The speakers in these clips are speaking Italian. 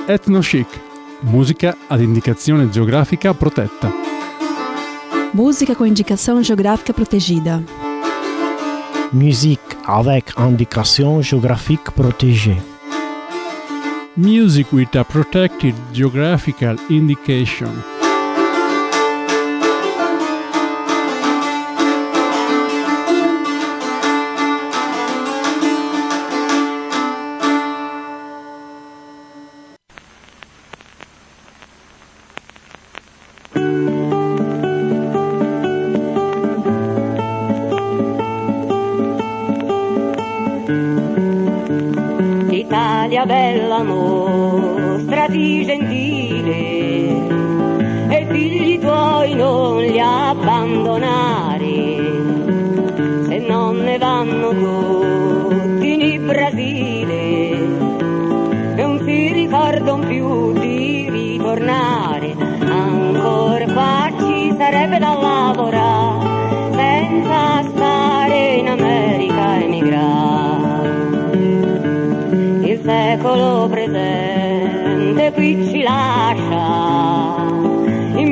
Ethno-chic, musica ad indicazione geografica protetta. Música com indicação geográfica protegida. Musique avec indication géographique protégée. Music with a protected geographical indication. Bella mostrati gentile e figli tuoi non li abbandonare, se non ne vanno tutti in Brasile e non si ricordano più di ritornare. Ancora qua ci sarebbe da lavorare senza stare in America emigrare. Il secolo presente qui ci lascia, il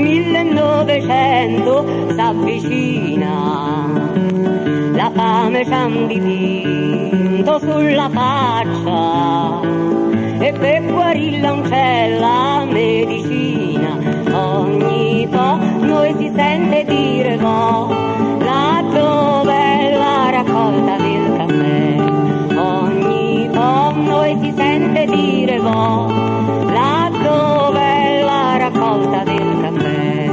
1900 s'avvicina, la fame c'ha un dipinto sulla faccia e per guarirla non c'è la medicina. Ogni po' noi si sente dire no, là dove la raccolta del caffè. Ogni po' noi si sente dire no, là dove è la raccolta del caffè.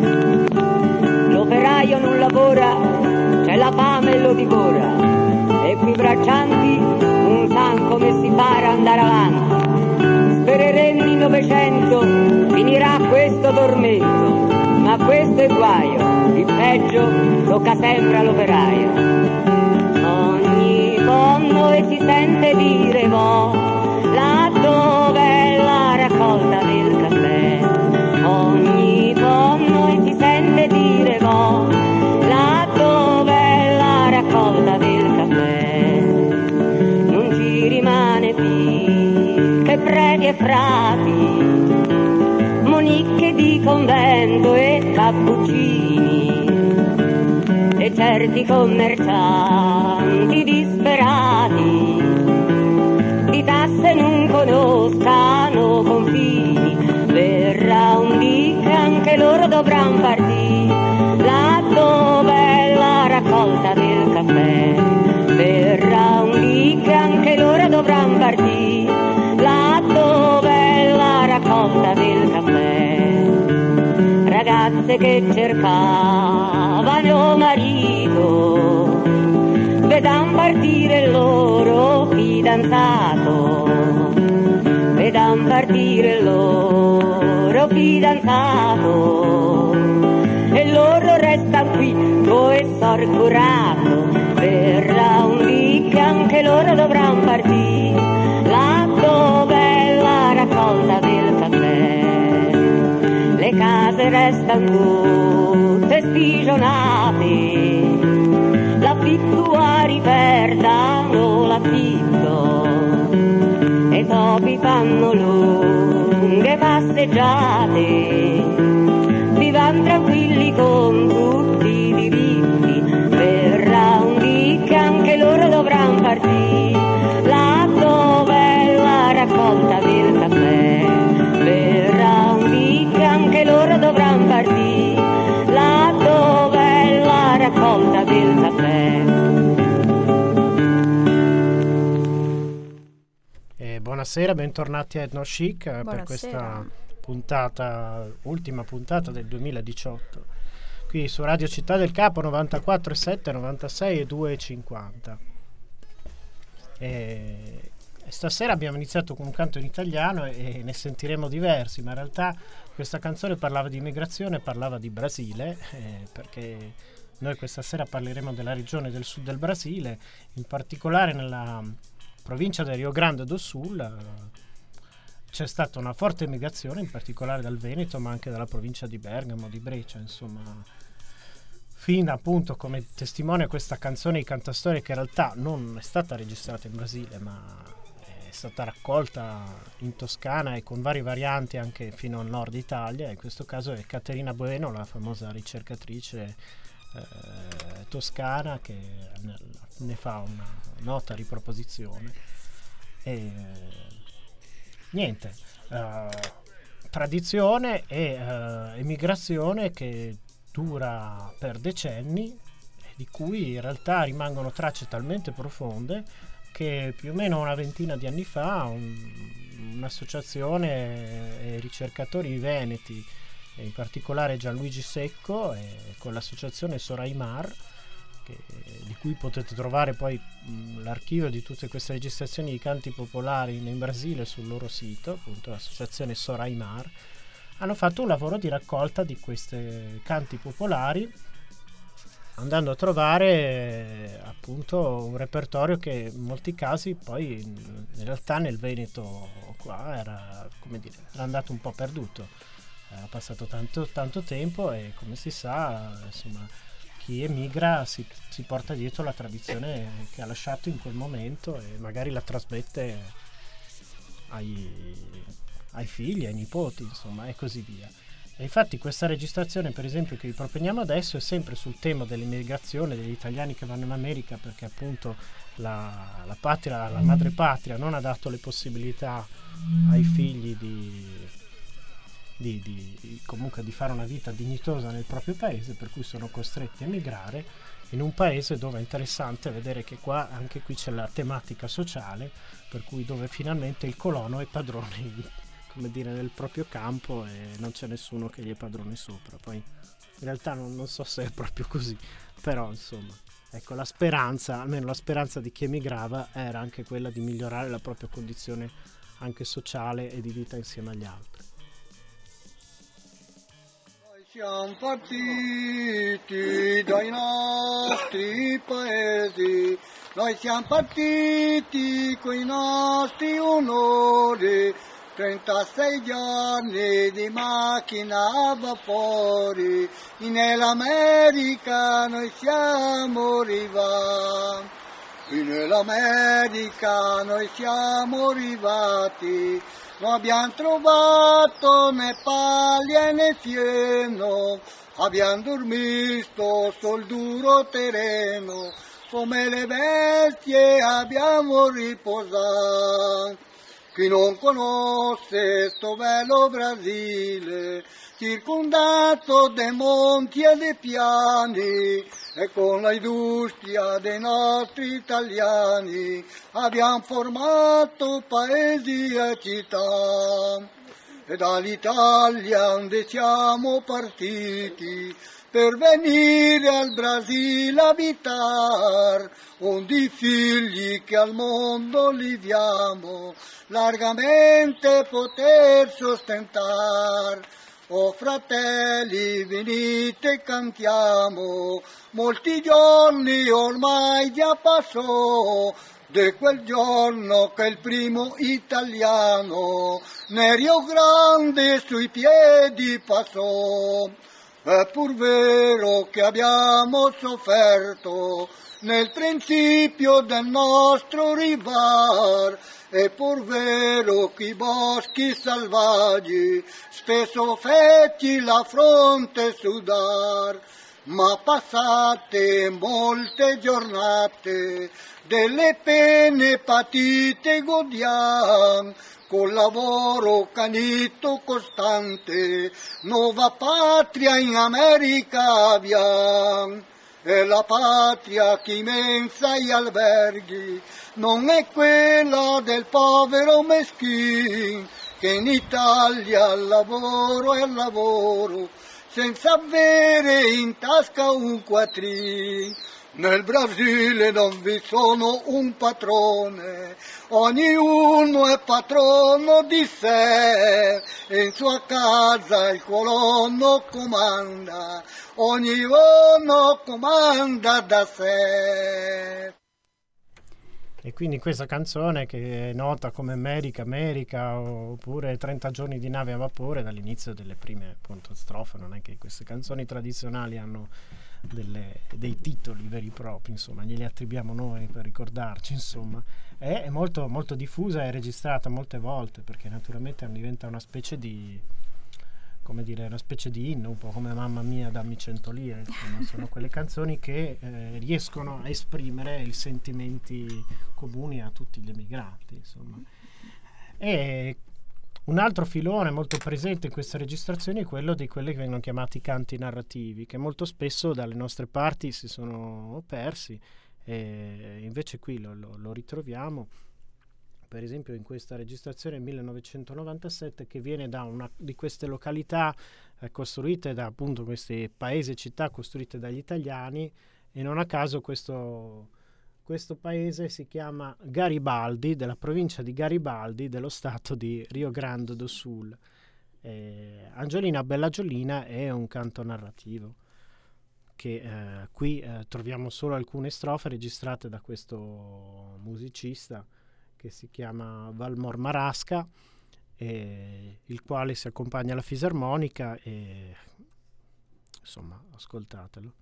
L'operaio non lavora, c'è la fame e lo divora, e qui braccianti non san come si fa ad andare avanti. Spereremo in Novecento finirà questo tormento, ma questo è guaio, il peggio tocca sempre all'operaio. Ogni po' noi si sente dire no, là dove è la raccolta del caffè. Ogni po' noi si sente dire no, là dove è la raccolta del caffè. Non ci rimane più che preti e frati, monicche di convento e cappuccini, e certi commercianti disperati di tasse non conoscano confini. Verrà un dì che anche loro dovranno partire, là dove è la raccolta del caffè. Verrà un dì che anche loro dovranno partire, là dove è la raccolta del caffè. Ragazze che cercavano marito, vedan partire il loro fidanzato, vedan partire il loro fidanzato, e loro restano qui coi sorcurato. Verrà un dì che anche loro dovranno partire, là dove è la raccolta del caffè. Le case restano tutte spigionate, l'affitto a riperdano l'affitto, e i topi fanno lunghe passeggiate, vivan tranquilli con tutti i diritti. Verrà un dì che anche loro dovranno partire, là dove è la raccolta del caffè. Verrà un dì che anche loro dovranno partire, là dove è la raccolta del caffè. Buonasera, bentornati a Ethno-chic per questa puntata, ultima puntata del 2018, qui su Radio Città del Capo 94,7, 96 e 2,50. E stasera abbiamo iniziato con un canto in italiano e ne sentiremo diversi, ma in realtà questa canzone parlava di immigrazione, parlava di Brasile, perché noi questa sera parleremo della regione del sud del Brasile, in particolare nella provincia del Rio Grande do Sul. C'è stata una forte immigrazione, in particolare dal Veneto, ma anche dalla provincia di Bergamo, di Brescia, insomma, fino appunto, come testimonia questa canzone di cantastorie, che in realtà non è stata registrata in Brasile, ma stata raccolta in Toscana e con varie varianti anche fino al nord Italia. In questo caso è Caterina Bueno, la famosa ricercatrice toscana, che ne fa una nota riproposizione. E niente, tradizione e emigrazione che dura per decenni, di cui in realtà rimangono tracce talmente profonde che più o meno una ventina di anni fa un'associazione ricercatori veneti, in particolare Gianluigi Secco, con l'associazione Soraimar, di cui potete trovare poi l'archivio di tutte queste registrazioni di canti popolari in Brasile sul loro sito, appunto l'associazione Soraimar, hanno fatto un lavoro di raccolta di questi canti popolari, andando a trovare appunto un repertorio che in molti casi poi in realtà nel Veneto qua era, come dire, era andato un po' perduto, era passato tanto tempo, e come si sa, insomma, chi emigra si porta dietro la tradizione che ha lasciato in quel momento e magari la trasmette ai figli, ai nipoti, insomma, e così via. E infatti questa registrazione, per esempio, che vi proponiamo adesso, è sempre sul tema dell'immigrazione, degli italiani che vanno in America, perché appunto la patria, la madre patria non ha dato le possibilità ai figli comunque di fare una vita dignitosa nel proprio paese, per cui sono costretti a emigrare in un paese dove è interessante vedere che anche qui c'è la tematica sociale, per cui dove finalmente il colono è padrone, come dire, nel proprio campo, e non c'è nessuno che gli è padrone sopra. Poi in realtà non so se è proprio così, però insomma, ecco, la speranza, almeno la speranza di chi emigrava, era anche quella di migliorare la propria condizione anche sociale e di vita insieme agli altri. Siamo partiti dai nostri paesi, noi siamo partiti con i nostri onori, 36 giorni di macchina a vapori, nell'America noi siamo arrivati, nell'America noi siamo arrivati. Non abbiamo trovato né paglia né fieno, abbiamo dormito sul duro terreno, come le bestie abbiamo riposato. Chi non conosce sto bello Brasile, circondato dai monti e dai piani, e con l'industria dei nostri italiani abbiamo formato paesi e città. E dall'Italia onde siamo partiti per venire al Brasile a abitare, onde i figli che al mondo li diamo largamente poter sostentare. Oh fratelli, venite e cantiamo, molti giorni ormai già passò, di quel giorno che il primo italiano nel Rio Grande sui piedi passò. È pur vero che abbiamo sofferto nel principio del nostro arrivar, è pur vero che i boschi selvaggi spesso feci la fronte sudar, ma passate molte giornate delle pene patite godiam, col lavoro canito costante, nuova patria in America abbiamo. E la patria che immensa gli alberghi non è quella del povero meschin, che in Italia al lavoro, senza avere in tasca un quattrin. Nel Brasile non vi sono un padrone, ognuno è patrono di sé, e in sua casa il colono comanda, ognuno comanda da sé. E quindi questa canzone, che è nota come America, oppure 30 giorni di nave a vapore, dall'inizio delle prime appunto strofe, non è che queste canzoni tradizionali hanno dei titoli veri e propri, insomma, glieli attribuiamo noi per ricordarci, insomma. È molto, molto diffusa e registrata molte volte, perché naturalmente diventa una specie di, come dire, una specie di inno, un po' come Mamma mia dammi 100 lire, insomma. Sono quelle canzoni che riescono a esprimere i sentimenti comuni a tutti gli emigranti, insomma. E un altro filone molto presente in queste registrazioni è quello di quelli che vengono chiamati canti narrativi, che molto spesso dalle nostre parti si sono persi, e invece qui lo ritroviamo, per esempio in questa registrazione 1997, che viene da una di queste località costruite da appunto questi paesi e città costruite dagli italiani, e non a caso questo paese si chiama Garibaldi, della provincia di Garibaldi, dello stato di Rio Grande do Sul. Angiolina Bella Angiolina è un canto narrativo che qui troviamo solo alcune strofe registrate da questo musicista che si chiama Valmor Marasca, il quale si accompagna alla fisarmonica, e insomma ascoltatelo.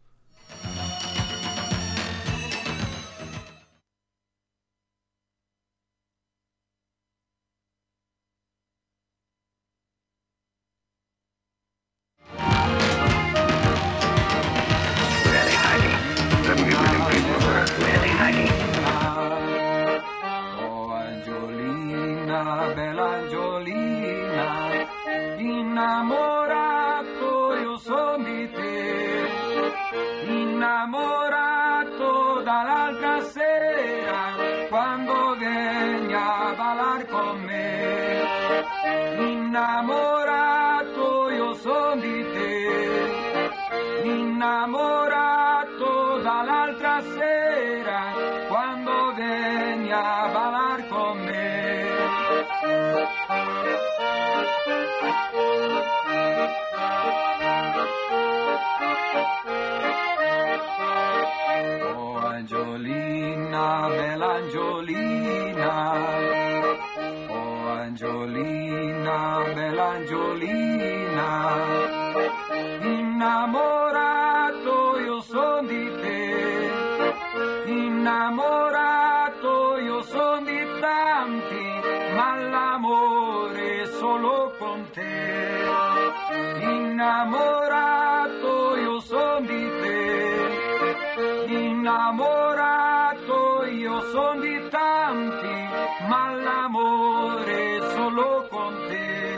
Innamorato io son di te, innamorato dall'altra sera, quando vieni a ballar con me. Innamorato io son di te, innamorato dall'altra sera, quando vieni a ballar con me. Oh Angiolina, bella Angiolina, oh Angiolina, bella Angiolina, innamorato io son di te, innamorato io son di tanti, ma l'amore solo con te. Innamorato io son di te, innamorato io son di tanti, ma l'amore solo con te.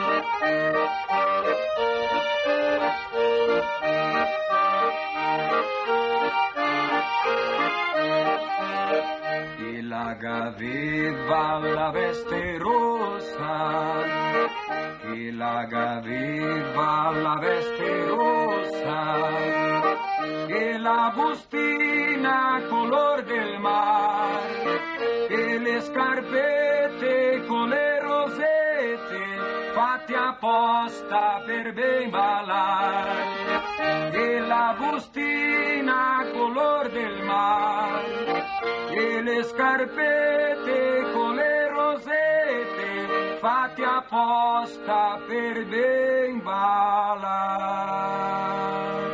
E la aveva la veste rossa, e la aveva la veste rossa, e la bustina color del mare, e le scarpette con le rosette fatte apposta per ben ballare, e la bustina color del mare, e le scarpette con le rosette fatte apposta per ben ballare.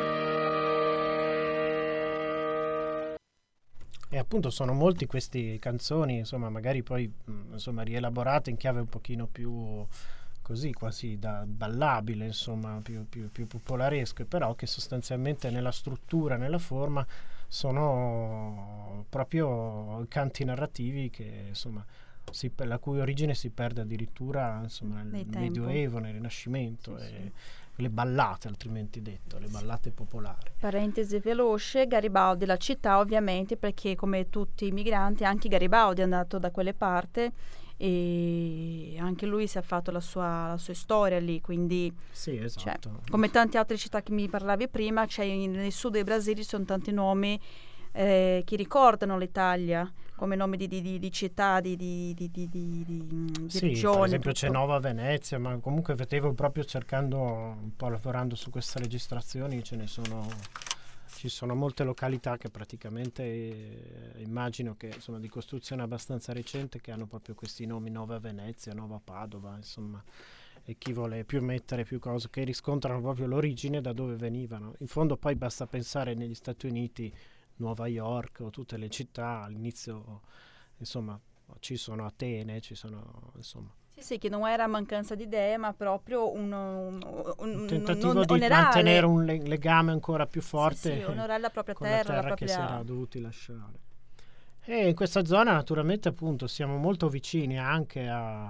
E appunto sono molti questi canzoni, insomma, magari poi insomma rielaborate in chiave un pochino più così, quasi da ballabile, insomma, più popolaresche, però che sostanzialmente nella struttura, nella forma sono proprio canti narrativi che insomma la cui origine si perde addirittura insomma nel Medioevo, nel Rinascimento, sì. Le ballate, altrimenti detto, le ballate popolari. Parentesi veloce, Garibaldi, la città ovviamente, perché come tutti i migranti anche Garibaldi è andato da quelle parti e anche lui si è fatto la sua storia lì, quindi sì, esatto. Cioè, come tante altre città che mi parlavi prima, nel sud del Brasile ci sono tanti nomi che ricordano l'Italia, come nomi di città, di sì, regioni. Per esempio tutto. c'è Nova Venezia, ma comunque vedevo proprio cercando un po', lavorando su queste registrazioni, ci sono molte località che praticamente immagino che sono di costruzione abbastanza recente, che hanno proprio questi nomi: Nova Venezia, Nova Padova, insomma. e chi vuole più mettere più cose, che riscontrano proprio l'origine da dove venivano. In fondo poi basta pensare negli Stati Uniti, Nuova York o tutte le città all'inizio, insomma, ci sono Atene, ci sono, insomma. Sì, che non era mancanza di idee, ma proprio un tentativo di onorare, mantenere un legame ancora più forte, sì, onorare la propria con terra, la la che propria... si era dovuti lasciare. E in questa zona naturalmente appunto siamo molto vicini anche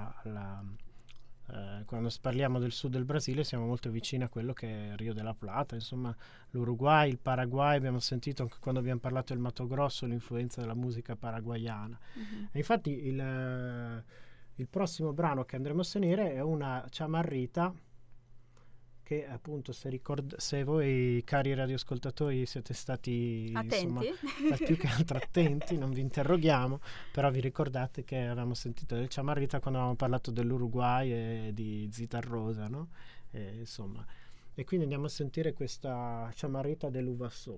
quando parliamo del sud del Brasile siamo molto vicini a quello che è Rio della Plata, insomma l'Uruguay, il Paraguay, abbiamo sentito anche quando abbiamo parlato del Mato Grosso l'influenza della musica paraguayana. E infatti il prossimo brano che andremo a sentire è una chamarrita che appunto se voi cari radioascoltatori siete stati attenti, insomma, più che altro attenti, non vi interroghiamo, però vi ricordate che avevamo sentito del chamarrita quando avevamo parlato dell'Uruguay e di Zitarrosa, no? Insomma, e quindi andiamo a sentire questa chamarrita dell'Uvassò.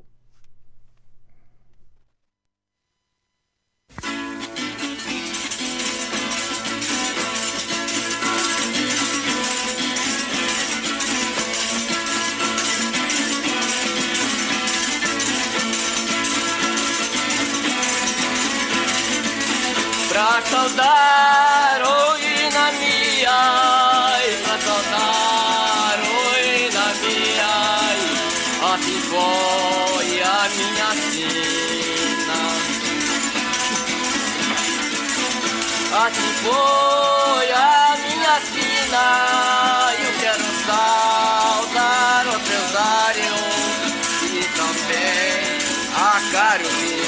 Pra saudar ruína minha, pra saudar ruína minha, assim foi a minha sina, assim foi a minha sina, eu quero saudar o Cesário e também a Carolina.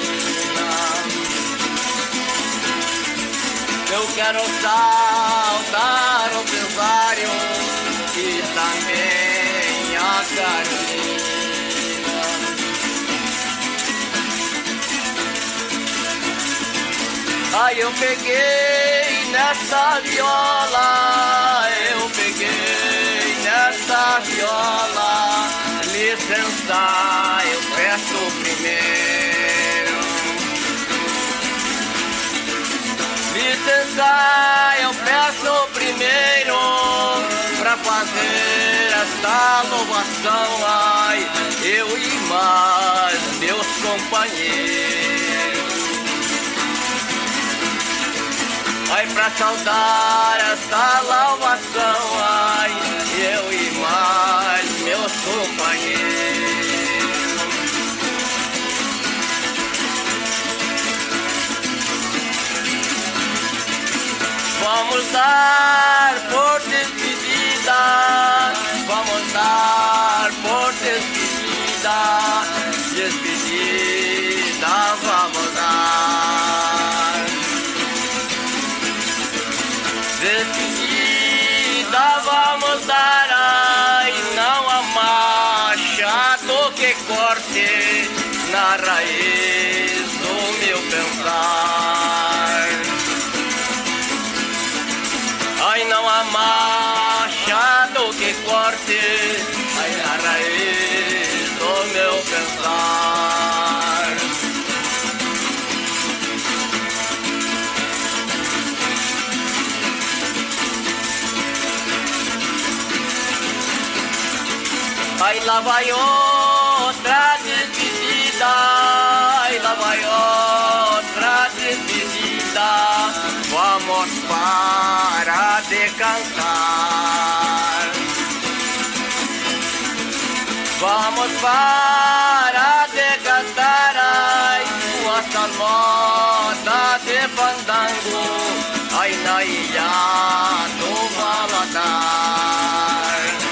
Eu quero saudar o Cesário e também a Carolina. Aí eu peguei nessa viola, eu peguei nessa viola. Licença, eu peço primeiro. Licença, eu peço primeiro pra fazer esta louvação, ai, eu e mais meus companheiros. Ai, pra saudar esta louvação, ai, eu e mais meus companheiros. Vamos dar por despedida, vamos dar por despedida, despedida vamos dar. Despedida vamos dar, ai, não há machado que corte na raiz do meu pensar. Ai, não há machado que corte, ai, na raiz do meu pensar. Ai, lá vai outra despedida, ai, lá vai outra despedida. Vamos parar de cantar. Vamos parar de cantar, ai, com essa moda de fandango, ai, na ilha do Valadares.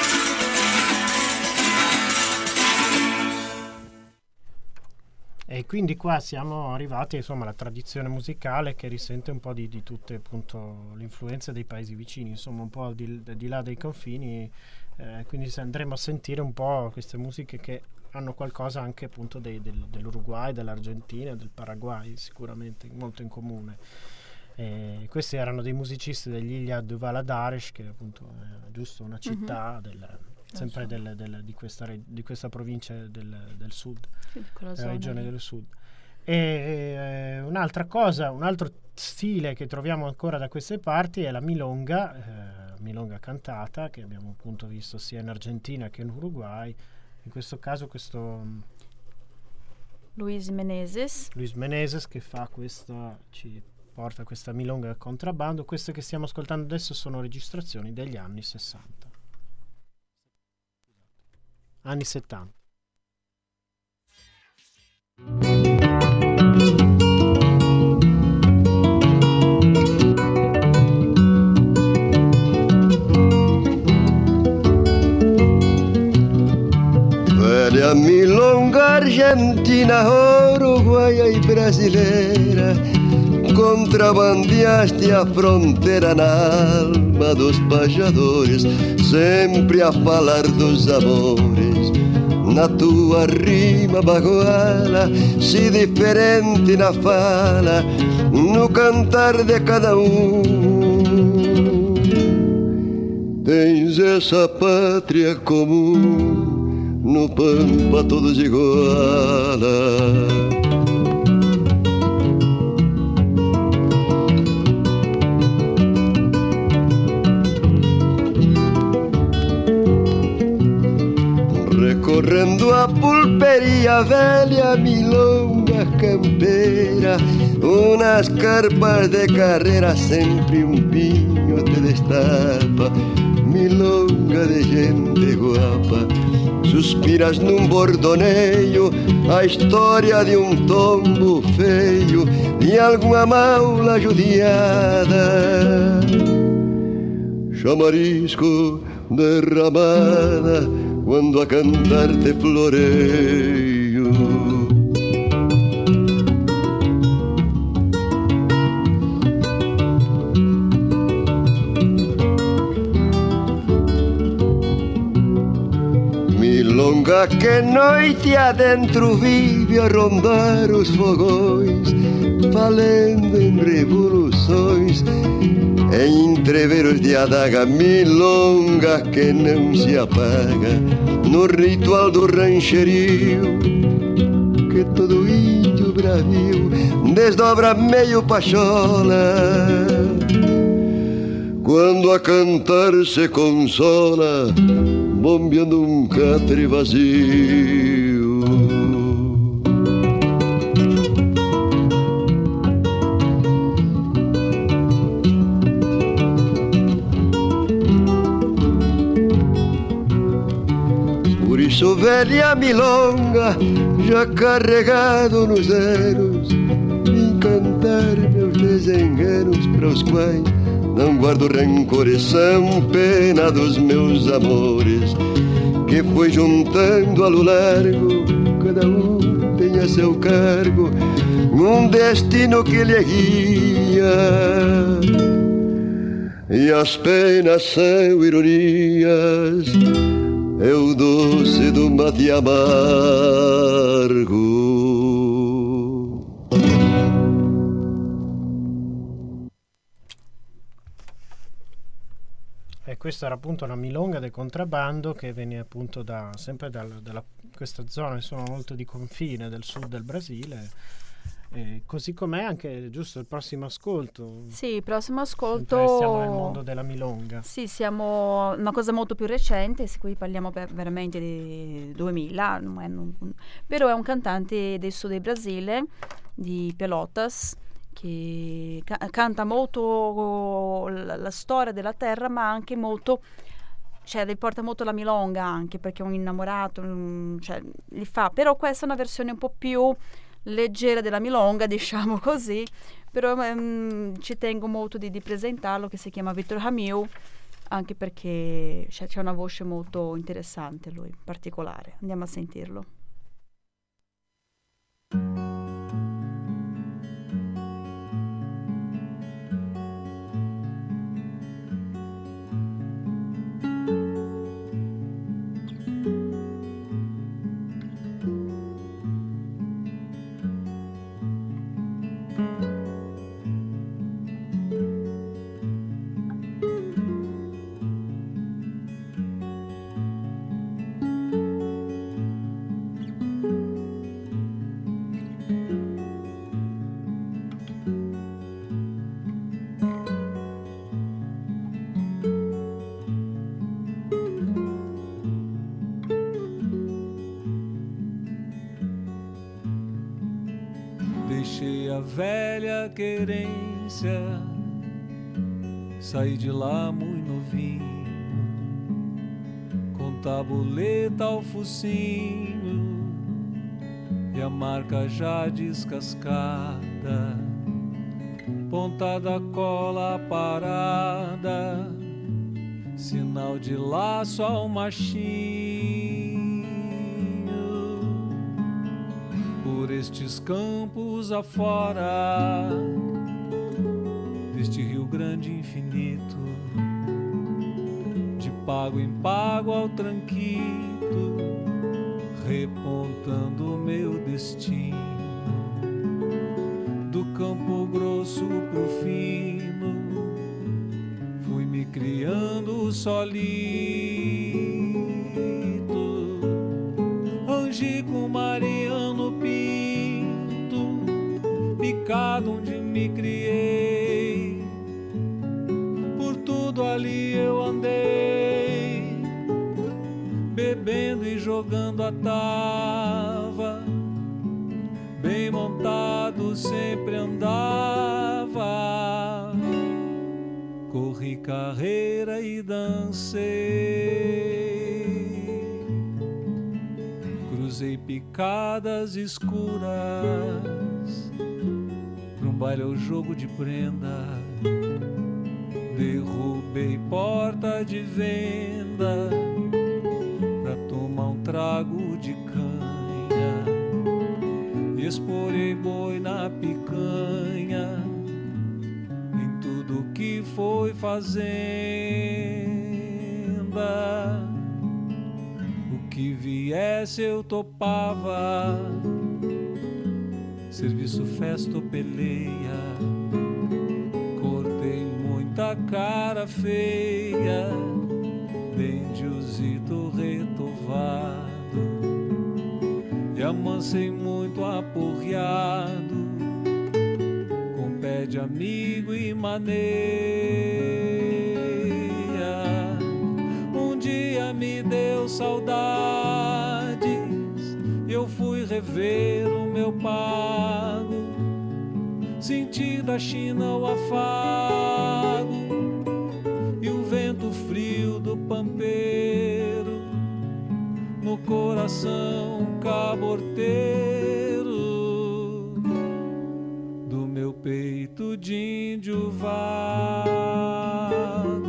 E quindi qua siamo arrivati insomma alla tradizione musicale che risente un po' di tutte appunto le influenze dei paesi vicini, insomma un po' di là dei confini, quindi andremo a sentire un po' queste musiche che hanno qualcosa anche appunto dell'Uruguay, dell'Argentina, del Paraguay, sicuramente molto in comune. Questi erano dei musicisti degli Ilha do Valadares, che appunto è giusto una città sempre di questa provincia del sud, sì, della regione del sud. E un'altra cosa, un altro stile che troviamo ancora da queste parti è la milonga cantata, che abbiamo appunto visto sia in Argentina che in Uruguay. In questo caso Luis Meneses che fa ci porta questa milonga a contrabbando. Queste che stiamo ascoltando adesso sono registrazioni degli anni 60. Anni 70. Velha milonga argentina, uruguaia e brasileira, contrabandeaste a fronteira na alma dos pajadores, sempre a falar dos amores. Na tua rima baguala, se diferente na fala, no cantar de cada Tens essa pátria comum, no pampa todos iguala. Recorrendo a pulperia velha, milonga campeira, unas carpas de carreira, sempre pinho te destapa. Milonga de gente guapa, suspiras num bordoneio, a história de tombo feio, de alguma maula judiada. Chamarisco derramada, quando a cantar te floreio. Milonga que noite adentro vive a rondar os fogões, falando em revoluções, em entreveros de adaga. Milonga que não se apaga no ritual do rancherio, que todo índio bravio desdobra meio pachola, quando a cantar se consola, bombeando catre vazio. Por isso, velha milonga, já carregado nos anos, vim cantar meus desenganos, para os quais não guardo rancores, são pena dos meus amores, que foi juntando a lo largo, cada tem a seu cargo, destino que lhe guia, e as penas são ironias, é o doce do mate amargo. E questa era appunto una milonga del contrabbando che venne appunto sempre da questa zona, sono molto di confine del sud del Brasile. Così com'è anche giusto il prossimo ascolto. Sì, il prossimo ascolto. Sempre siamo nel mondo della milonga. Sì, siamo una cosa molto più recente, se qui parliamo veramente di 2000, però è un cantante del sud del Brasile, di Pelotas, che canta molto la storia della terra, ma anche molto, cioè riporta molto la milonga, anche perché è un innamorato, cioè li fa, però questa è una versione un po' più leggera della milonga, diciamo così, però ci tengo molto di presentarlo, che si chiama Victor Ramil, anche perché c'è una voce molto interessante lui, particolare. Andiamo a sentirlo. deixei a velha querência, saí de lá muito novinho, com tabuleta ao focinho e a marca já descascada, ponta da cola parada, sinal de laço ao machinho. Por estes campos afora, deste Rio Grande infinito, de pago em pago ao tranquito, repontando meu destino, do Campo Grosso pro fino, fui me criando solito. Angico Mariano Pinto, picado onde me criei, por tudo ali eu andei, bebendo e jogando a tava, bem montado sempre andava, corri carreira e dancei, cruzei picadas escuras, pra um baile ao jogo de prenda, derrubei porta de venda, pra tomar um trago de canha, esporei boi na picanha, em tudo que foi fazenda. O que viesse eu topava, serviço, festa ou peleia, cortei muita cara feia, dendiozito retovado, e amancei muito aporreado, com pé de amigo e maneia. Um dia me deu saudades, eu fui rever o meu pago, senti da China o afago e o vento frio do pampeiro, no coração caborteiro do meu peito de índio vago.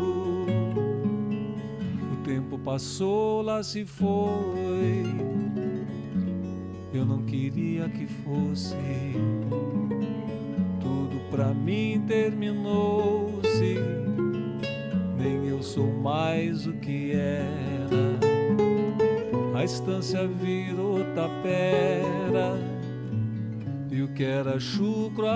O tempo passou, lá se foi, eu não queria que fosse, tudo pra mim terminou-se, nem eu sou mais o que era. A estância virou tapera e o que era chucro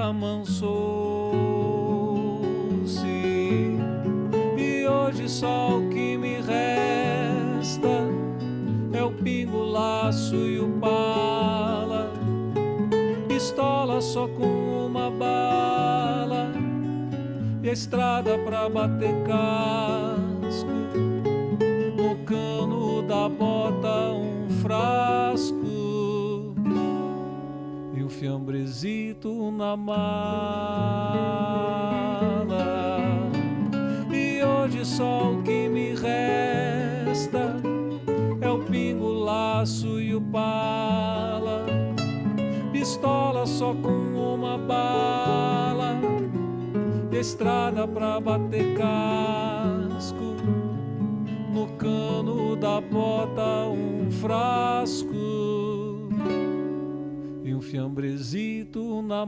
amansou-se. E hoje só o que me resta é o pingo, laço e o bala, pistola só com uma bala e a estrada pra bater casco, no cano da bota um frasco e um fiambrezito na mala. E hoje só o que me resta é o pingo, laço e o bala, pistola só com uma bala e estrada pra bater casco, no cano da bota um frasco e um fiambrezito na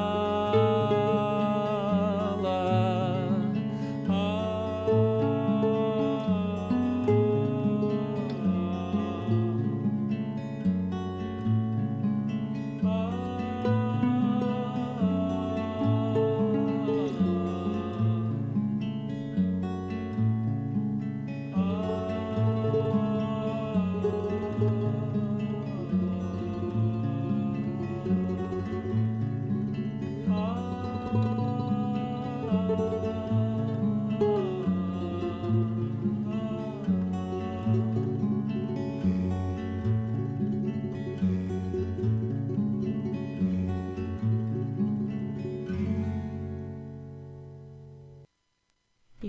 mala. Oh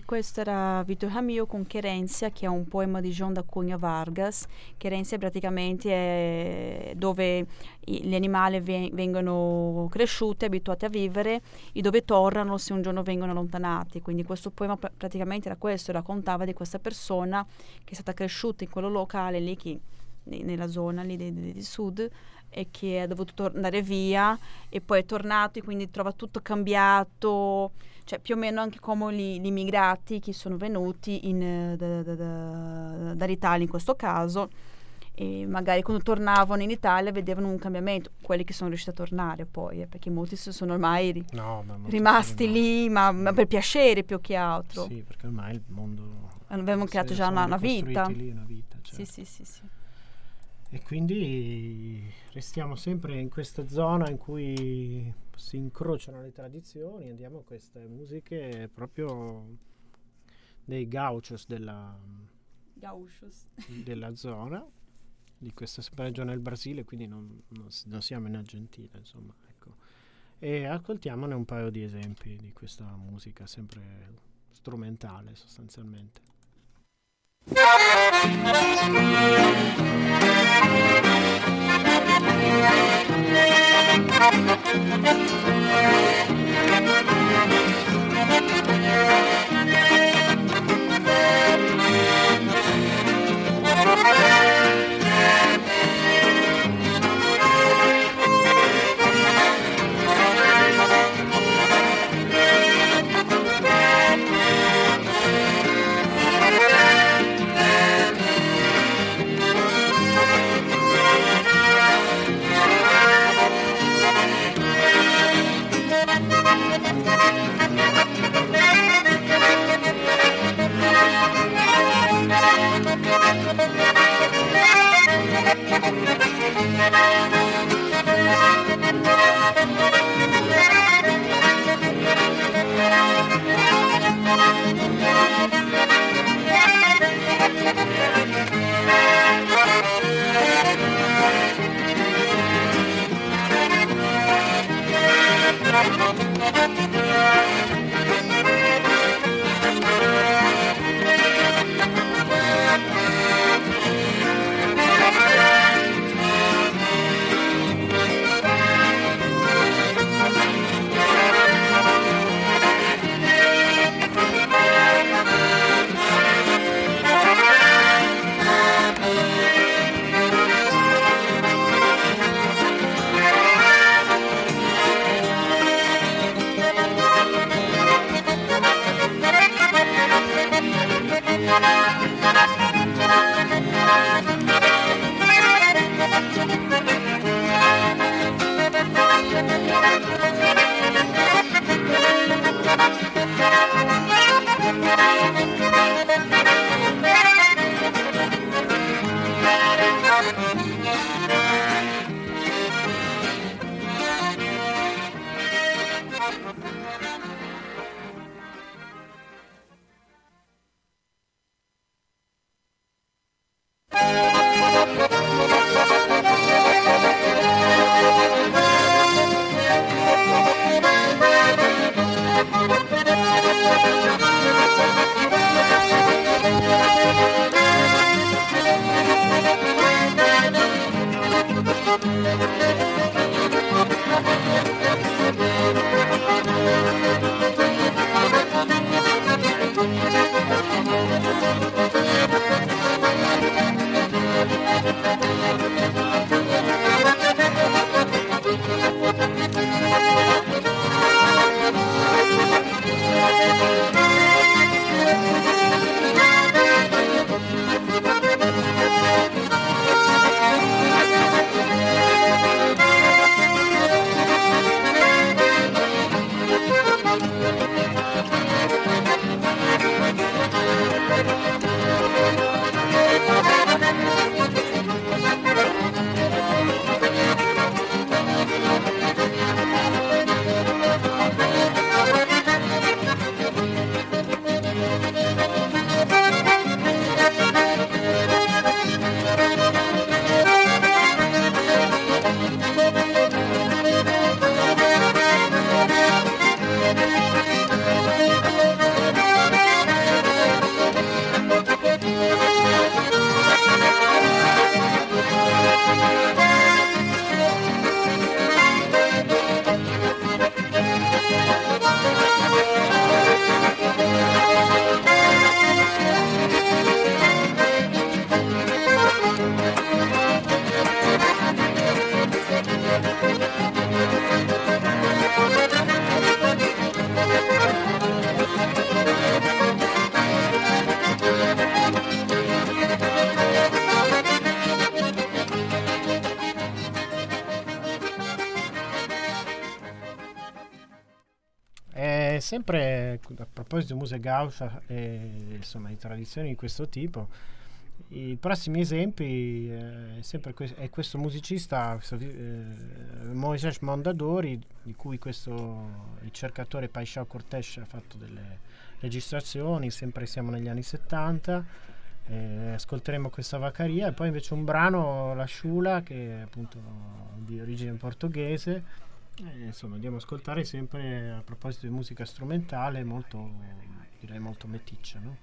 questo era Vitor Ramil con Querência, che è un poema di João da Cunha Vargas. Querência praticamente è dove gli animali vengono cresciuti, abituati a vivere, e dove tornano se un giorno vengono allontanati. Quindi questo poema praticamente era questo, raccontava di questa persona che è stata cresciuta in quello locale lì, nella zona lì di sud, e che è dovuto andare via e poi è tornato e quindi trova tutto cambiato, cioè più o meno anche come gli immigrati che sono venuti dall'Italia in questo caso, e magari quando tornavano in Italia vedevano un cambiamento, quelli che sono riusciti a tornare poi, perché molti sono ormai rimasti lì, ma per piacere più che altro. Sì, perché ormai il mondo... Avevamo creato già una vita. Lì una vita, certo. Sì. E quindi restiamo sempre in questa zona in cui si incrociano le tradizioni, andiamo a queste musiche proprio dei gauchos della zona, di questa regione del Brasile, quindi non siamo in Argentina, insomma, ecco. E ascoltiamone un paio di esempi di questa musica sempre strumentale sostanzialmente. sempre a proposito di musica gaucha e insomma di tradizioni di questo tipo, i prossimi esempi è questo musicista, Moisés Mondadori, di cui questo ricercatore Paixão Cortés ha fatto delle registrazioni, sempre siamo negli anni 70. Ascolteremo questa Vacaria e poi invece un brano, La Chula, che è appunto di origine portoghese. Insomma, andiamo ad ascoltare sempre a proposito di musica strumentale, molto, direi molto meticcia, no?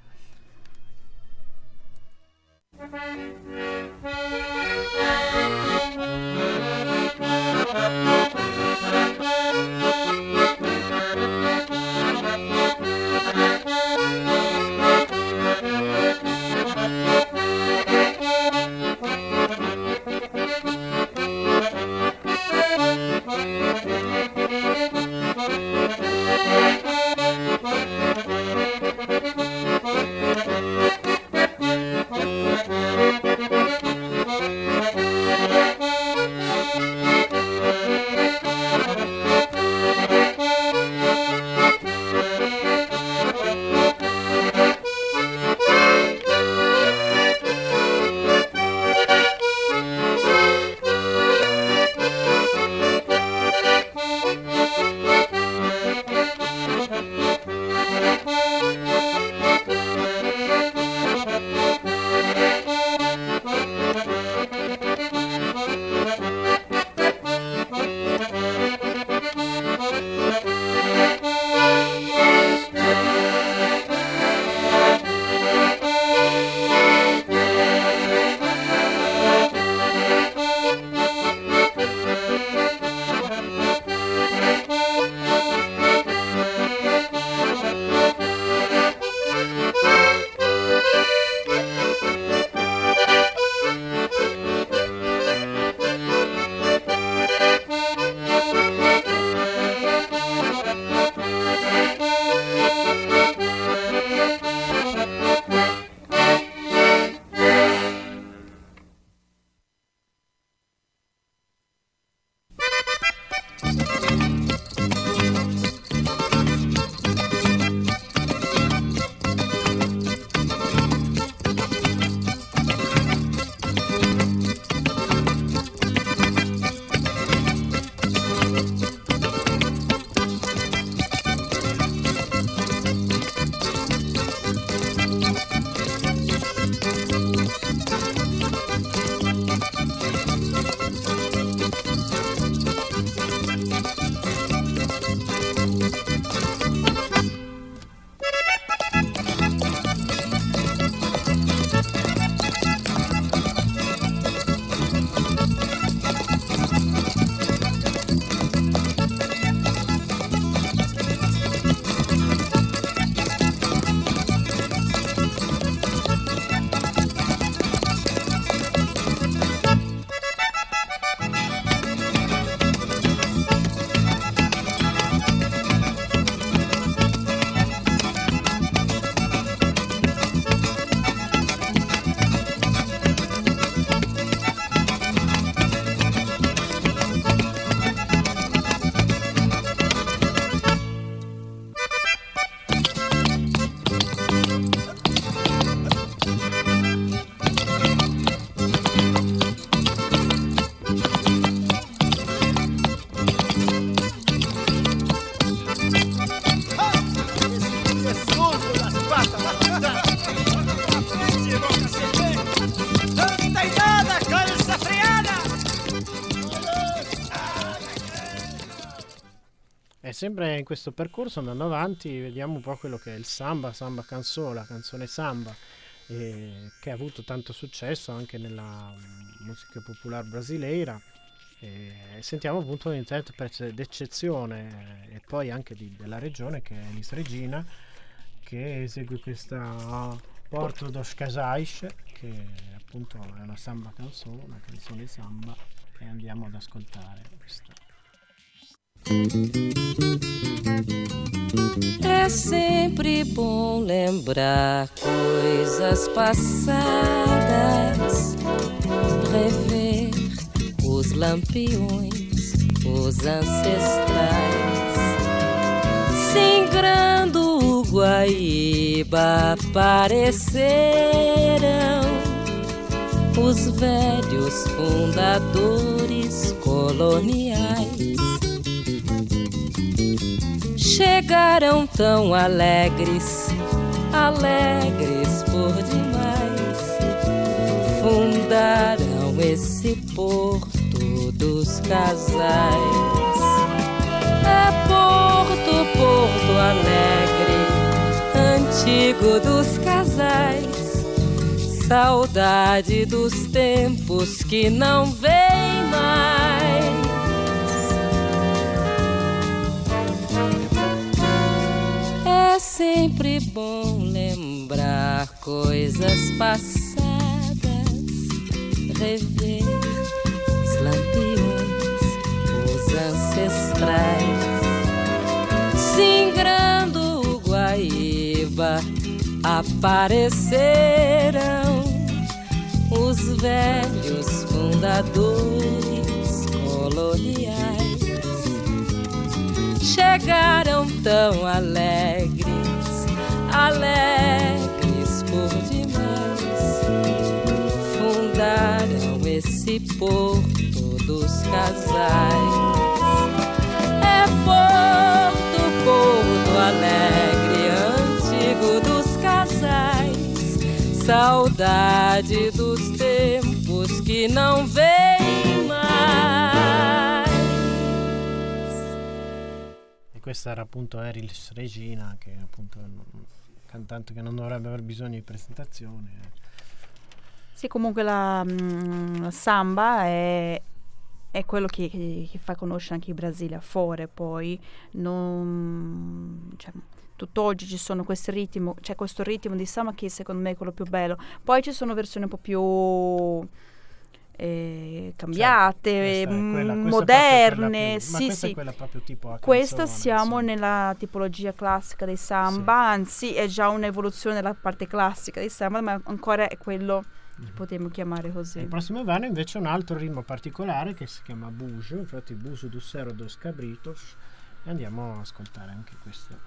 E sempre in questo percorso, andando avanti, vediamo un po' quello che è il samba canzola, canzone samba, che ha avuto tanto successo anche nella musica popolare brasileira. Sentiamo appunto un interprete d'eccezione e poi anche della regione, che è Elis Regina, che esegue questa Porto dos Casais, che appunto è una samba canzone, una canzone samba, e andiamo ad ascoltare questa. É sempre bom lembrar coisas passadas, rever os lampiões, os ancestrais, singrando Guaíba apareceram os velhos fundadores coloniais. Chegaram tão alegres, alegres por demais, fundaram esse porto dos casais. É Porto, Porto Alegre, antigo dos casais, saudade dos tempos que não vêm mais. É sempre bom lembrar coisas passadas, rever os lampiões, os ancestrais, singrando Guaíba apareceram os velhos fundadores coloniais. Chegaram tão alegres, alegres por demais, fundaram esse porto dos casais. É Porto, Porto Alegre, antigo dos casais, saudade dos tempos que não vêm mais. E questa era appunto Elis Regina, che appunto è un cantante che non dovrebbe aver bisogno di presentazione. Sì, comunque la samba è quello che fa conoscere anche il Brasile a fuori, poi non, cioè, tutt'oggi ci sono questi ritmi, c'è questo ritmo di samba che secondo me è quello più bello. Poi ci sono versioni un po' più cambiate, certo, moderne. Sì, questa è quella proprio tipo a questa canzone, siamo insomma. nella tipologia classica dei samba, anzi è già un'evoluzione della parte classica dei samba, ma ancora è quello che potremmo chiamare così. Il prossimo brano invece è un altro ritmo particolare che si chiama Bujo, infatti Bujo do Cerro dos Cabritos, e andiamo a ascoltare anche questo.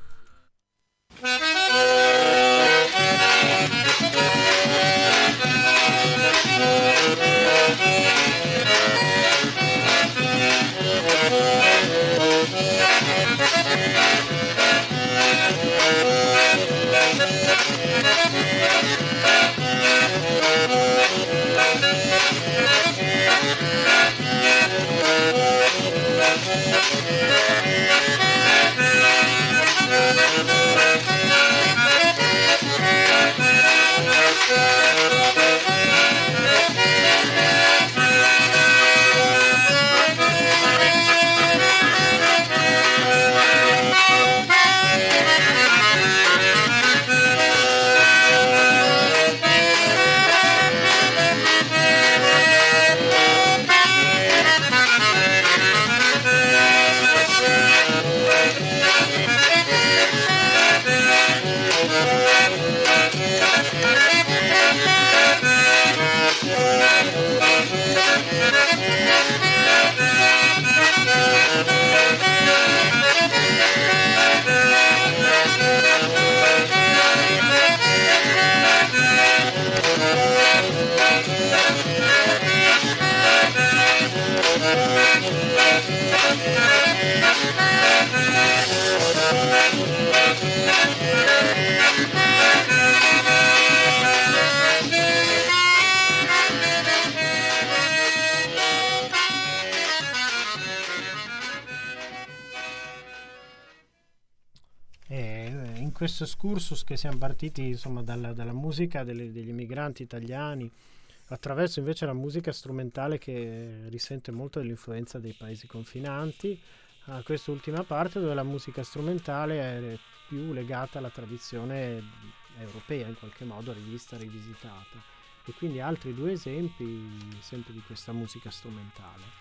In questo excursus che siamo partiti insomma dalla musica degli immigranti italiani attraverso invece la musica strumentale che risente molto dell'influenza dei paesi confinanti, a quest'ultima parte dove la musica strumentale è più legata alla tradizione europea, in qualche modo rivista, rivisitata, e quindi altri due esempi sempre di questa musica strumentale.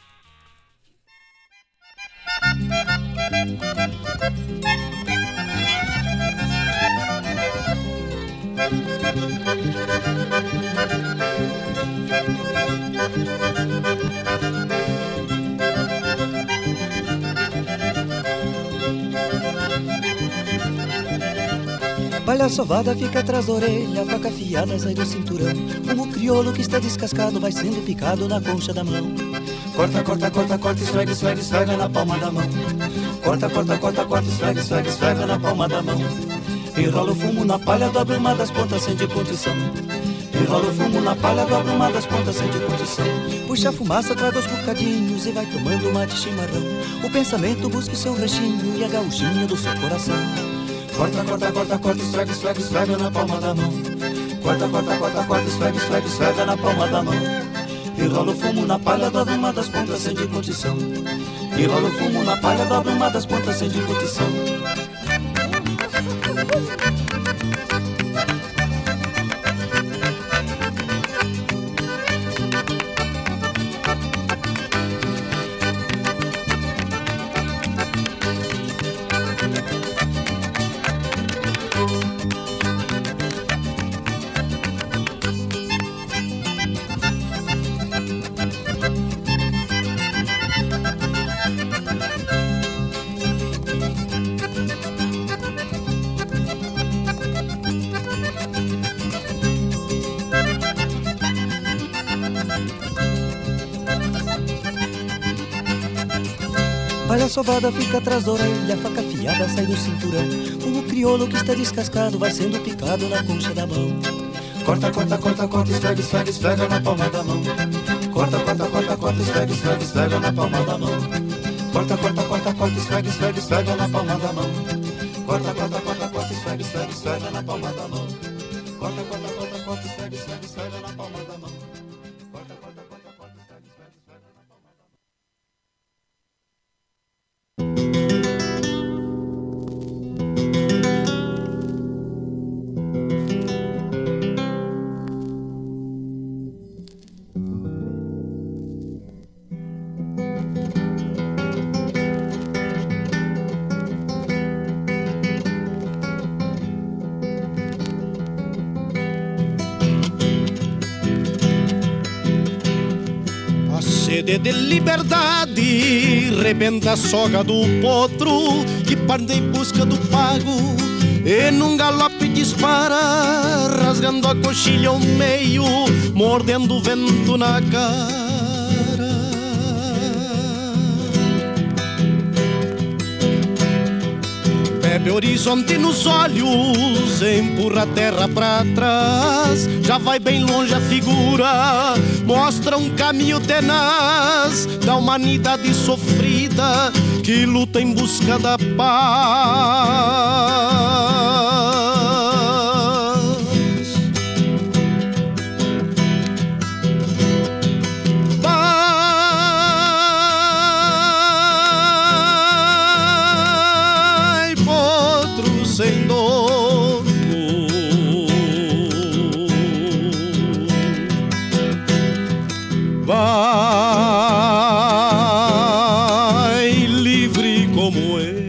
Palha sovada fica atrás da orelha, faca afiada sai do cinturão. Fumo crioulo que está descascado vai sendo picado na concha da mão. Corta, corta, corta, corta, esfrega, esfrega, esfrega na palma da mão. Corta, corta, corta, corta, esfrega, esfrega, esfrega na palma da mão. Enrola o fumo na palha, dobra uma das pontas sem de condição. Enrola o fumo na palha, dobra uma das pontas sem de condição. Puxa a fumaça, traga os bocadinhos e vai tomando uma de chimarrão. O pensamento busca o seu ranchinho e a gauchinha do seu coração. Corta, corta, corta, corta, esfrega, esfrega, esfrega na palma da mão. Corta, corta, corta, corta, esfrega, esfrega, esfrega na palma da mão. Enrola o fumo na palha, dobra uma das pontas sem de condição. Enrola o fumo na palha, dobra uma das pontas sem de condição. Palha sovada fica atrás da orelha, faca afiada sai do cinturão. Fumo crioulo que está descascado vai sendo picado na concha da mão. Corta, corta, corta, corta, esfrega, esfrega, esfrega na palma da mão. Corta, corta, corta, corta, esfrega, esfrega, esfrega na palma da mão. Corta, corta, corta, corta, esfrega, esfrega, esfrega na palma da mão. Corta, corta, corta, corta, esfrega, esfrega, esfrega na palma da mão. Corta, corta, corta, corta, esfrega, esfrega, esfrega na palma da mão. Corta, corta, corta, corta, esfrega, esfrega, esfrega na palma da mão. Sede de liberdade rebenta a soga do potro que parte em busca do pago e num galope dispara, rasgando a coxilha ao meio, mordendo o vento na cara. Bebe horizonte nos olhos, empurra a terra pra trás, já vai bem longe a figura, mostra um caminho tenaz da humanidade sofrida que luta em busca da paz. Vai, potro sem dono, vai livre como eu.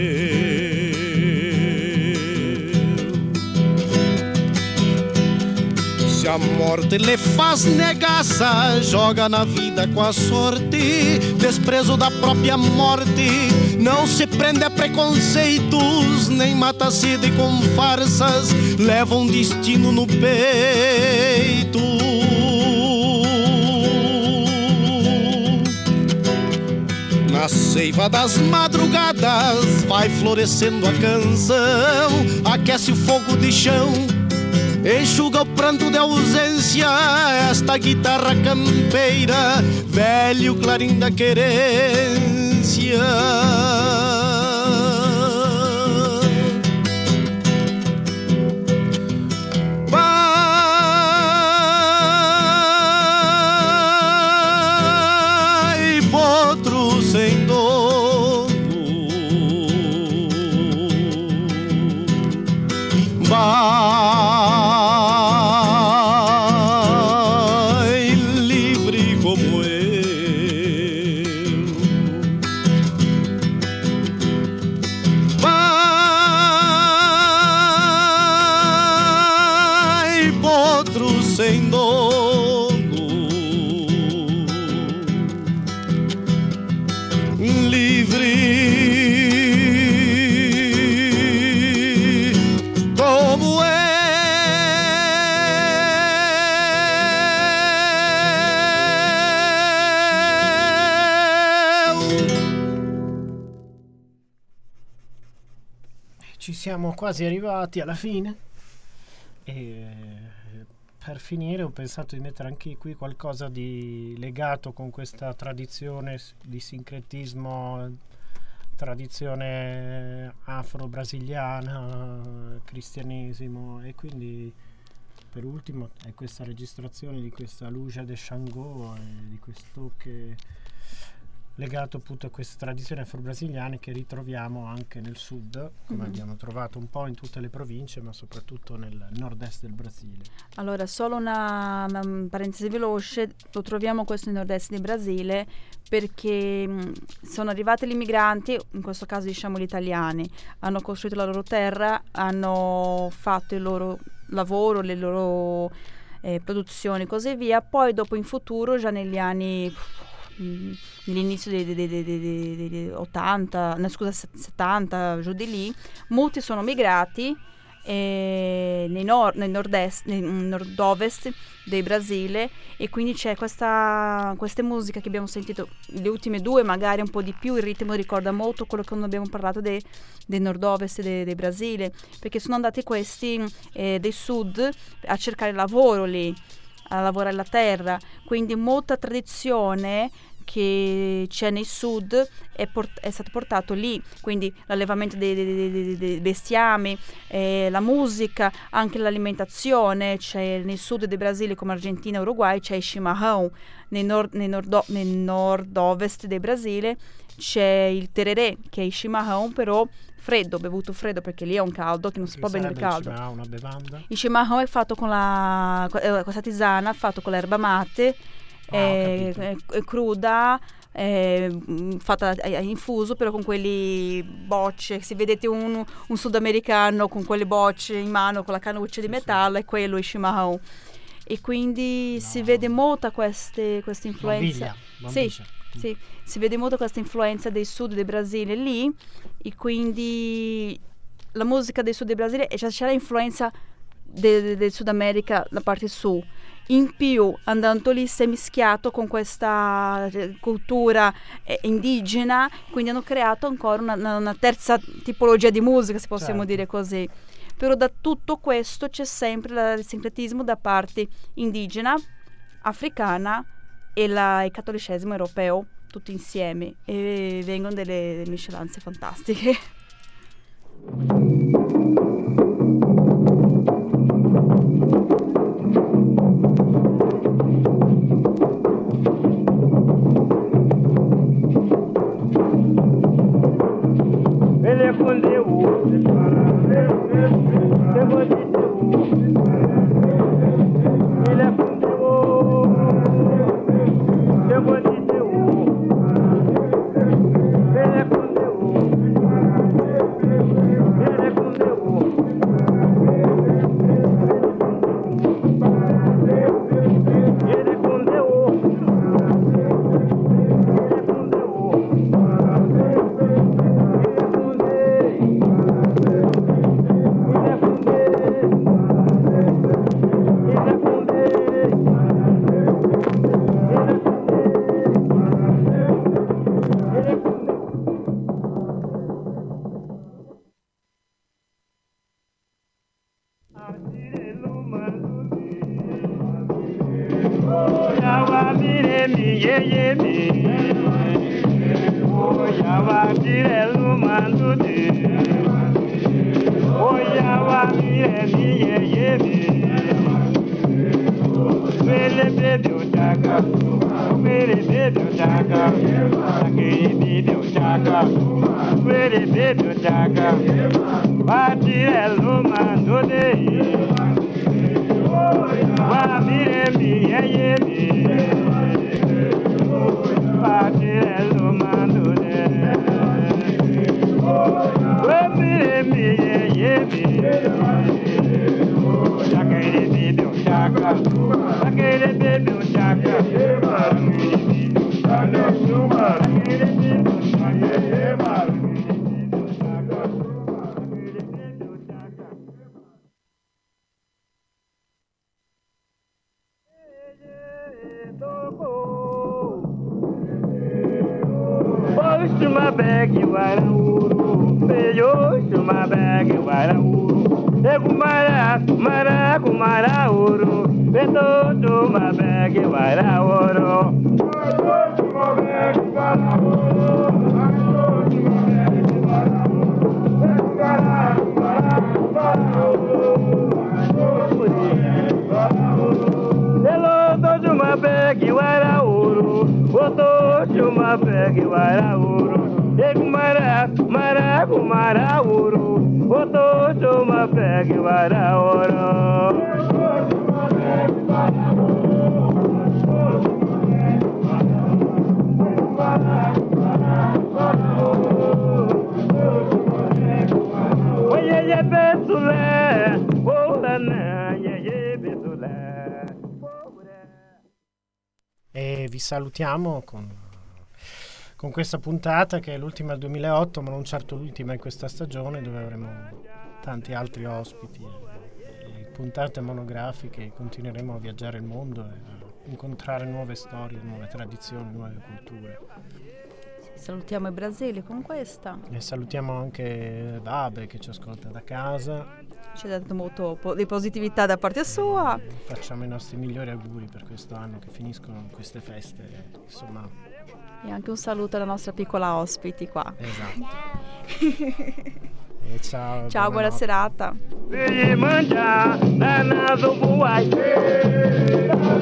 Se a morte lhe faz negaça, joga na vida com a sorte, desprezo da própria morte, não se prende a preconceitos, nem mata a sede com farsas, leva um destino no peito. Na seiva das madrugadas vai florescendo a canção, aquece o fogo de chão, enxuga o pranto de ausência, esta guitarra campeira, velho clarim da querência. Vai, potro sem dono, vai livre como eu. Vai, potro sem dono, livre como Ci siamo quasi arrivati alla fine e per finire ho pensato di mettere anche qui qualcosa di legato con questa tradizione di sincretismo, tradizione afro-brasiliana, cristianesimo, e quindi per ultimo è questa registrazione di questa Luja de Xangô e di questo che legato appunto a queste tradizioni afro-brasiliane che ritroviamo anche nel sud, come abbiamo trovato un po' in tutte le province, ma soprattutto nel nord-est del Brasile. Allora, solo una parentesi veloce, lo troviamo questo nel nord-est del Brasile perché sono arrivati gli immigranti, in questo caso diciamo gli italiani, hanno costruito la loro terra, hanno fatto il loro lavoro, le loro produzioni e così via, poi dopo in futuro, già negli anni nell'inizio degli 80, no, scusa, 70, giù di lì, molti sono migrati nel nord-ovest del Brasile, e quindi c'è questa musica che abbiamo sentito, le ultime due magari un po' di più, il ritmo ricorda molto quello che non abbiamo parlato del nord-ovest del Brasile, perché sono andati questi del sud a cercare lavoro lì, a lavorare la terra, quindi molta tradizione che c'è nel sud è stato portato lì, quindi l'allevamento dei bestiami, la musica, anche l'alimentazione. C'è nel sud del Brasile come Argentina e Uruguay c'è il chimarrão, nel nord-ovest del Brasile c'è il tereré, che è il chimarrão però freddo, bevuto freddo, perché lì è un caldo che non si può bere caldo. Una bevanda? Il chimarrão è fatto con questa tisana, fatto con l'erba mate, cruda, fatta a infuso, però con quelli bocce. Se vedete un sudamericano con quelle bocce in mano con la cannuccia di metallo, è quello il chimarrão. E quindi si vede molta questa influenza. Sì, si vede molto questa influenza del sud del Brasile lì, e quindi la musica del sud del Brasile, e c'è l'influenza del Sud America, la parte sud. In più, andando lì, si è mischiato con questa cultura indigena, quindi hanno creato ancora una terza tipologia di musica, se possiamo dire così. Però da tutto questo c'è sempre il sincretismo da parte indigena, africana e il cattolicesimo europeo, tutti insieme, e vengono delle miscelanze fantastiche. chuma bag warauru, beyo chuma bag warauru. Egumara, mara kumara uru, beto chuma bag warauru. Chuma bag warauru, chuma bag warauru, boto chuma bag warauru. Egumara, mara kumara uru, boto chuma bag warauru. Oye ye betule, bolana ye betule. E vi salutiamo con questa puntata che è l'ultima del 2008, ma non certo l'ultima in questa stagione, dove avremo tanti altri ospiti e puntate monografiche. Continueremo a viaggiare il mondo e a incontrare nuove storie, nuove tradizioni, nuove culture. Salutiamo il Brasile con questa. E salutiamo anche Vabe che ci ascolta da casa. Ci ha dato molto di positività da parte sua. Facciamo i nostri migliori auguri per questo anno, che finiscono queste feste, insomma. E anche un saluto alla nostra piccola ospiti qua. Esatto. E ciao buona serata.